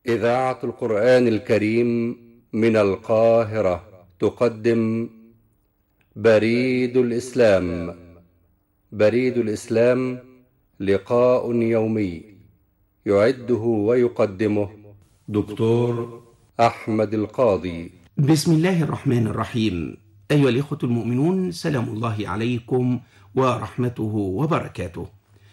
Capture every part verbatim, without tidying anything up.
إذاعة القرآن الكريم من القاهرة تقدم بريد الإسلام. بريد الإسلام لقاء يومي يعده ويقدمه دكتور أحمد القاضي. بسم الله الرحمن الرحيم. أيها الإخوة المؤمنون، سلام الله عليكم ورحمته وبركاته،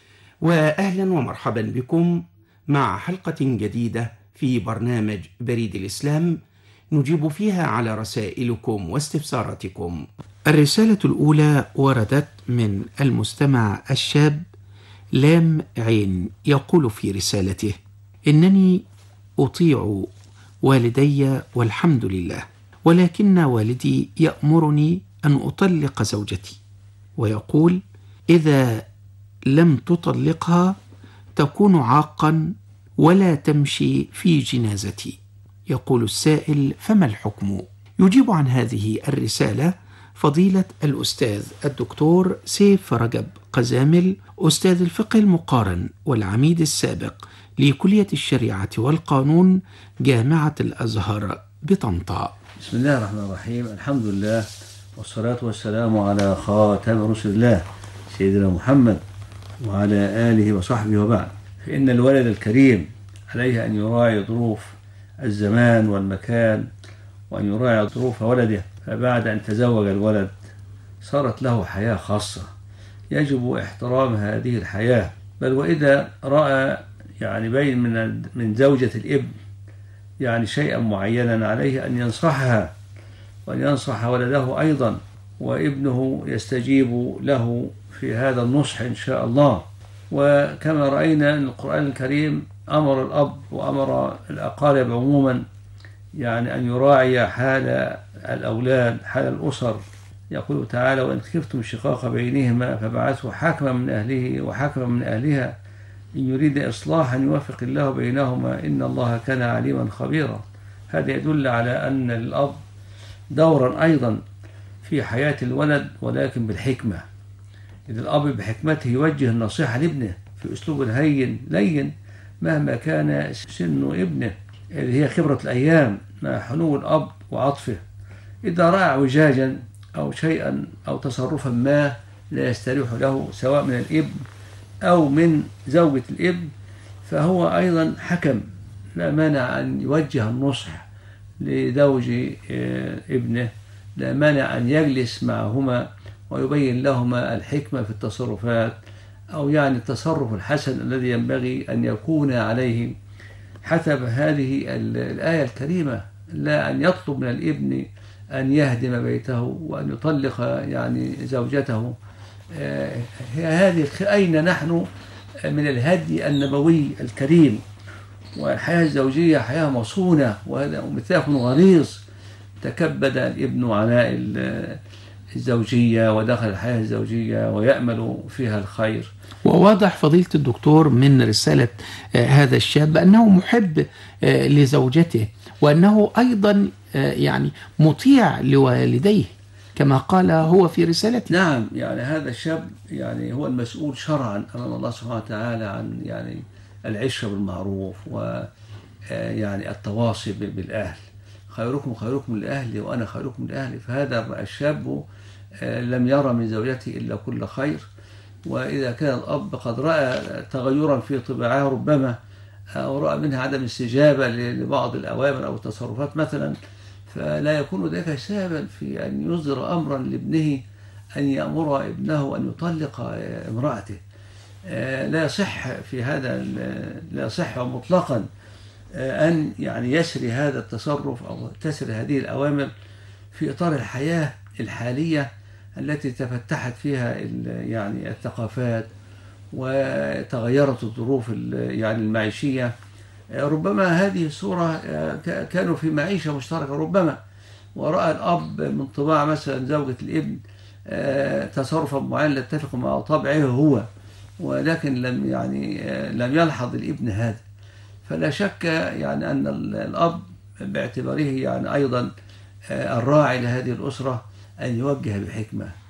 وأهلا ومرحبا بكم مع حلقة جديدة في برنامج بريد الإسلام نجيب فيها على رسائلكم واستفساراتكم. الرسالة الأولى وردت من المستمع الشاب لام عين، يقول في رسالته: إنني أطيع والدي والحمد لله، ولكن والدي يأمرني أن أطلق زوجتي، ويقول: إذا لم تطلقها تكون عاقا ولا تمشي في جنازتي. يقول السائل: فما الحكم؟ يجيب عن هذه الرسالة فضيلة الأستاذ الدكتور سيف رجب قزامل، أستاذ الفقه المقارن والعميد السابق لكلية الشريعة والقانون جامعة الأزهر بطنطا. بسم الله الرحمن الرحيم. الحمد لله والصلاة والسلام على خاتم رسل الله سيدنا محمد وعلى آله وصحبه وبعد. فإن الولد الكريم عليه أن يراعي ظروف الزمان والمكان وأن يراعي ظروف ولده. فبعد أن تزوج الولد صارت له حياة خاصة يجب احترام هذه الحياة، بل وإذا رأى يعني بين من من زوجة الابن يعني شيئا معينا عليه أن ينصحها وأن ينصح ولده أيضا، وابنه يستجيب له في هذا النصح إن شاء الله. وكما رأينا أن القرآن الكريم أمر الأب وأمر الأقارب عموما يعني أن يراعي حال الأولاد، حال الأسر. يقول تعالى: وإن خفتم شقاق بينهما فبعثوا حكما من أهله وحكما من أهلها إن يريد إصلاحا يوفق الله بينهما إن الله كان عليما خبيرا. هذا يدل على أن الأب دورا أيضا في حياة الولد، ولكن بالحكمة. إذا الأب بحكمته يوجه النصيحة لابنه في أسلوب هين لين مهما كان سن ابنه، اللي هي خبرة الأيام مع حنو الأب وعطفه. إذا رأى اعوجاجا أو شيئا أو تصرفا ما لا يستريح له سواء من الابن أو من زوجة الابن، فهو أيضا حكم، لا مانع أن يوجه النصح لزوج ابنه، لا مانع أن يجلس معهما ويبين لهما الحكمة في التصرفات، أو يعني التصرف الحسن الذي ينبغي أن يكون عليه حسب هذه الآية الكريمة. لا أن يطلب من الابن أن يهدم بيته وأن يطلق يعني زوجته. هي هذه أين نحن من الهدي النبوي الكريم؟ والحياة الزوجية حياة مصونة، وهذا ميثاق غليظ. تكبد الابن عناء الزوجية ودخل الحياة الزوجية ويأمل فيها الخير. وواضح فضيلة الدكتور من رسالة هذا الشاب أنه محب لزوجته، وأنه أيضا يعني مطيع لوالديه كما قال هو في رسالته. نعم، يعني هذا الشاب يعني هو المسؤول شرعا أمام الله سبحانه وتعالى عن يعني العشرة بالمعروف ويعني التواصي بالأهل. خيركم خيركم لأهلي وأنا خيركم لأهلي. فهذا الشاب لم يرى من زوجته إلا كل خير، وإذا كان الأب قد رأى تغيرا في طباعها ربما، أو رأى منها عدم استجابة لبعض الأوامر أو التصرفات مثلا، فلا يكون ذلك سببا في أن يصدر أمرا لابنه أن يأمر ابنه أن يطلق امرأته. لا يصح في هذا، لا يصح مطلقا أن يعني يسري هذا التصرف أو تسري هذه الأوامر في إطار الحياة الحالية التي تفتحت فيها يعني الثقافات وتغيرت الظروف يعني المعيشية. ربما هذه الصورة كانوا في معيشة مشتركة ربما، ورأى الأب من طباع مثلا زوجة الابن تصرفا معينا لا يتفق مع طبعه هو، ولكن لم يعني لم يلحظ الابن هذا. فلا شك يعني أن الأب باعتباره يعني أيضا الراعي لهذه الأسرة أن يوجه بحكمة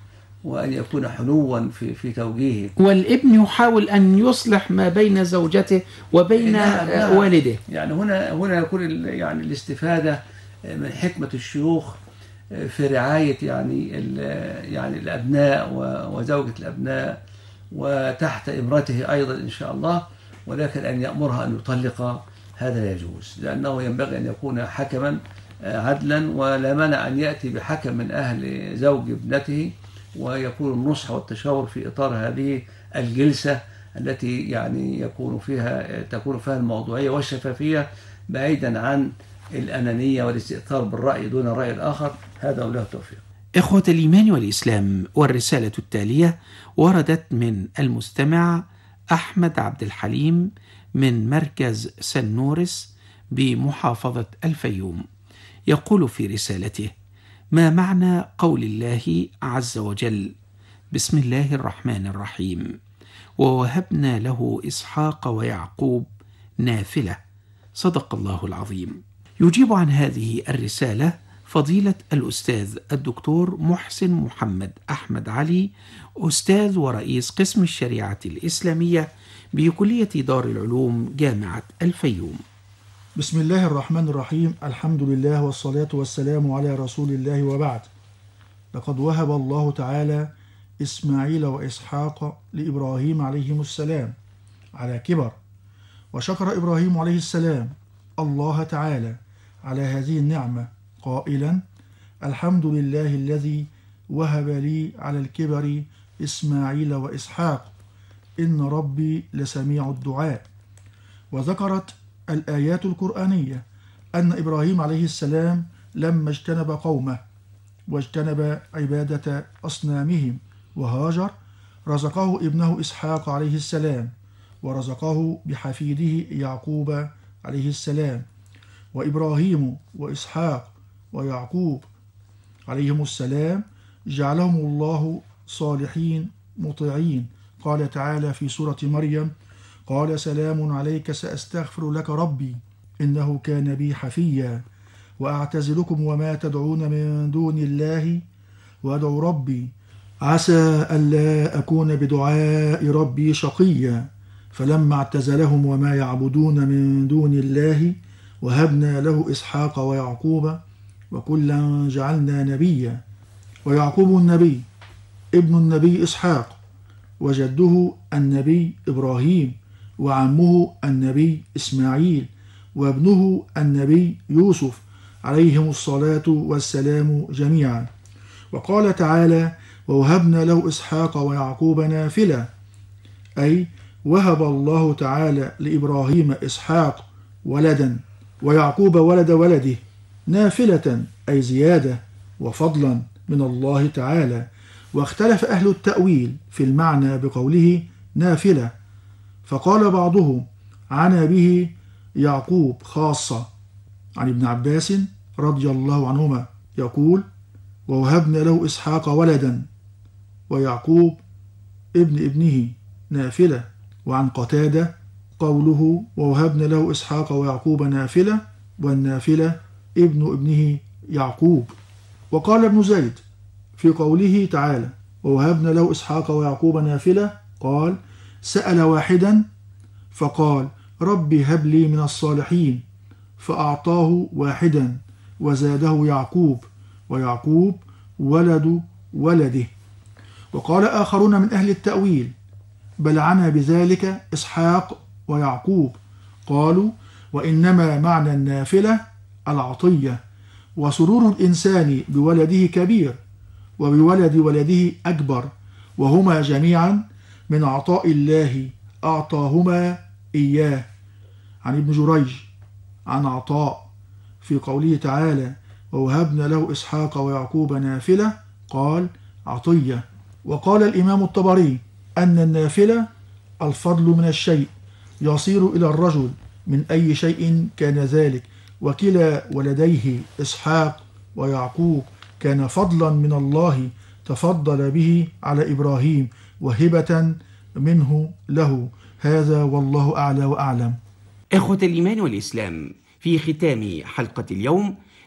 وأن يكون حنوا في في توجيهه. والابن يحاول أن يصلح ما بين زوجته وبين نعم نعم. والده. يعني هنا هنا يكون يعني الاستفادة من حكمة الشيوخ في رعاية يعني يعني الأبناء وزوجة الأبناء وتحت إمرته أيضا إن شاء الله، ولكن أن يأمرها أن يطلق هذا يجوز، لأنه ينبغي أن يكون حكما عدلا، ولا مانع أن يأتي بحكم من أهل زوج ابنته ويكون النصح والتشاور في إطار هذه الجلسة التي يعني يكون فيها تكون فيها الموضوعية والشفافية بعيدا عن الأنانية والاستئثار بالرأي دون الرأي الآخر. هذا وله التوفيق. إخوة الإيمان والإسلام، والرسالة التالية وردت من المستمع أحمد عبد الحليم من مركز سنورس بمحافظة الفيوم. يقول في رسالته: ما معنى قول الله عز وجل: بسم الله الرحمن الرحيم، ووهبنا له إسحاق ويعقوب نافلة، صدق الله العظيم. يجيب عن هذه الرسالة فضيلة الأستاذ الدكتور محسن محمد أحمد علي، أستاذ ورئيس قسم الشريعة الإسلامية بكلية دار العلوم جامعة الفيوم. بسم الله الرحمن الرحيم، الحمد لله والصلاة والسلام على رسول الله، وبعد. لقد وهب الله تعالى إسماعيل وإسحاق لإبراهيم عليهم السلام على كبر، وشكر إبراهيم عليه السلام الله تعالى على هذه النعمة قائلا: الحمد لله الذي وهب لي على الكبر إسماعيل وإسحاق إن ربي لسميع الدعاء. وذكرت الآيات القرآنية أن إبراهيم عليه السلام لما اجتنب قومه واجتنب عبادة أصنامهم وهاجر، رزقه ابنه إسحاق عليه السلام، ورزقه بحفيده يعقوب عليه السلام. وإبراهيم وإسحاق ويعقوب عليهم السلام جعلهم الله صالحين مطيعين. قال تعالى في سورة مريم: قال سلام عليك سأستغفر لك ربي إنه كان بي حفيا، وأعتزلكم وما تدعون من دون الله وأدعو ربي عسى ألا أكون بدعاء ربي شقيا. فلما اعتزلهم وما يعبدون من دون الله وهبنا له إسحاق ويعقوب وكلا جعلنا نبيا. ويعقوب النبي ابن النبي إسحاق، وجده النبي إبراهيم، وعمه النبي إسماعيل، وابنه النبي يوسف عليهم الصلاة والسلام جميعا. وقال تعالى: ووهبنا له إسحاق ويعقوب نافلة، أي وهب الله تعالى لإبراهيم إسحاق ولدا ويعقوب ولد ولده نافلة، أي زيادة وفضلا من الله تعالى. واختلف أهل التأويل في المعنى بقوله نافلة، فقال بعضهم عنا به يعقوب خاصة، عن ابن عباس رضي الله عنهما يقول: ووهبنا له إسحاق ولدا ويعقوب ابن ابنه نافلة. وعن قتادة قوله: ووهبنا له إسحاق ويعقوب نافلة، والنافلة ابن ابنه يعقوب. وقال ابن زيد في قوله تعالى: ووهبنا له إسحاق ويعقوب نافلة، قال: سأل واحدا فقال: ربي هب لي من الصالحين، فأعطاه واحدا وزاده يعقوب، ويعقوب ولد ولده. وقال آخرون من أهل التأويل: بل عنا بذلك إسحاق ويعقوب، قالوا: وإنما معنى النافلة العطية، وسرور الإنسان بولده كبير وبولد ولده أكبر، وهما جميعا من عطاء الله أعطاهما إياه. عن ابن جريج عن عطاء في قوله تعالى: ووهبنا له إسحاق ويعقوب نافلة، قال: عطية. وقال الإمام الطبري أن النافلة الفضل من الشيء يصير إلى الرجل من أي شيء كان ذلك، وكلا ولديه إسحاق ويعقوب كان فضلا من الله تفضل به على إبراهيم وهبة منه له. هذا والله أعلى وأعلم. إخوة الإيمان والإسلام، في ختام حلقة اليوم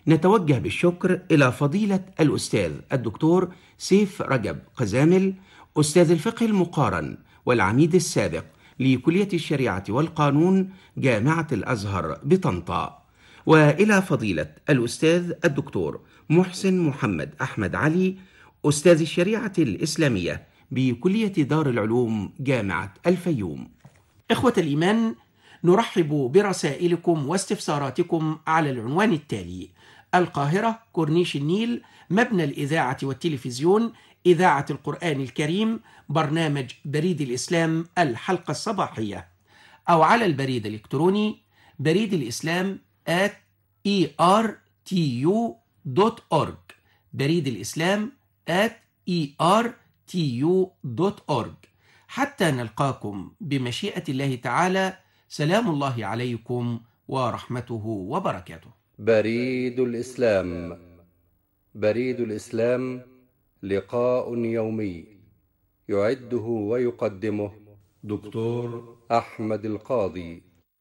نتوجه بالشكر إلى فضيلة الأستاذ الدكتور سيف رجب قزامل، أستاذ الفقه المقارن والعميد السابق لكلية الشريعة والقانون جامعة الأزهر بطنطا، وإلى فضيلة الأستاذ الدكتور محسن محمد أحمد علي، أستاذ الشريعة الإسلامية بكلية دار العلوم جامعة الفيوم. إخوة الإيمان، نرحب برسائلكم واستفساراتكم على العنوان التالي: القاهرة، كورنيش النيل، مبنى الإذاعة والتلفزيون، إذاعة القرآن الكريم، برنامج بريد الإسلام الحلقة الصباحية، أو على البريد الإلكتروني بريد الإسلام at e r t u dot org، بريد الإسلام at e r t u dot org. حتى نلقاكم بمشيئة الله تعالى، سلام الله عليكم ورحمته وبركاته. بريد الإسلام. بريد الإسلام لقاء يومي يعده ويقدمه دكتور أحمد القاضي.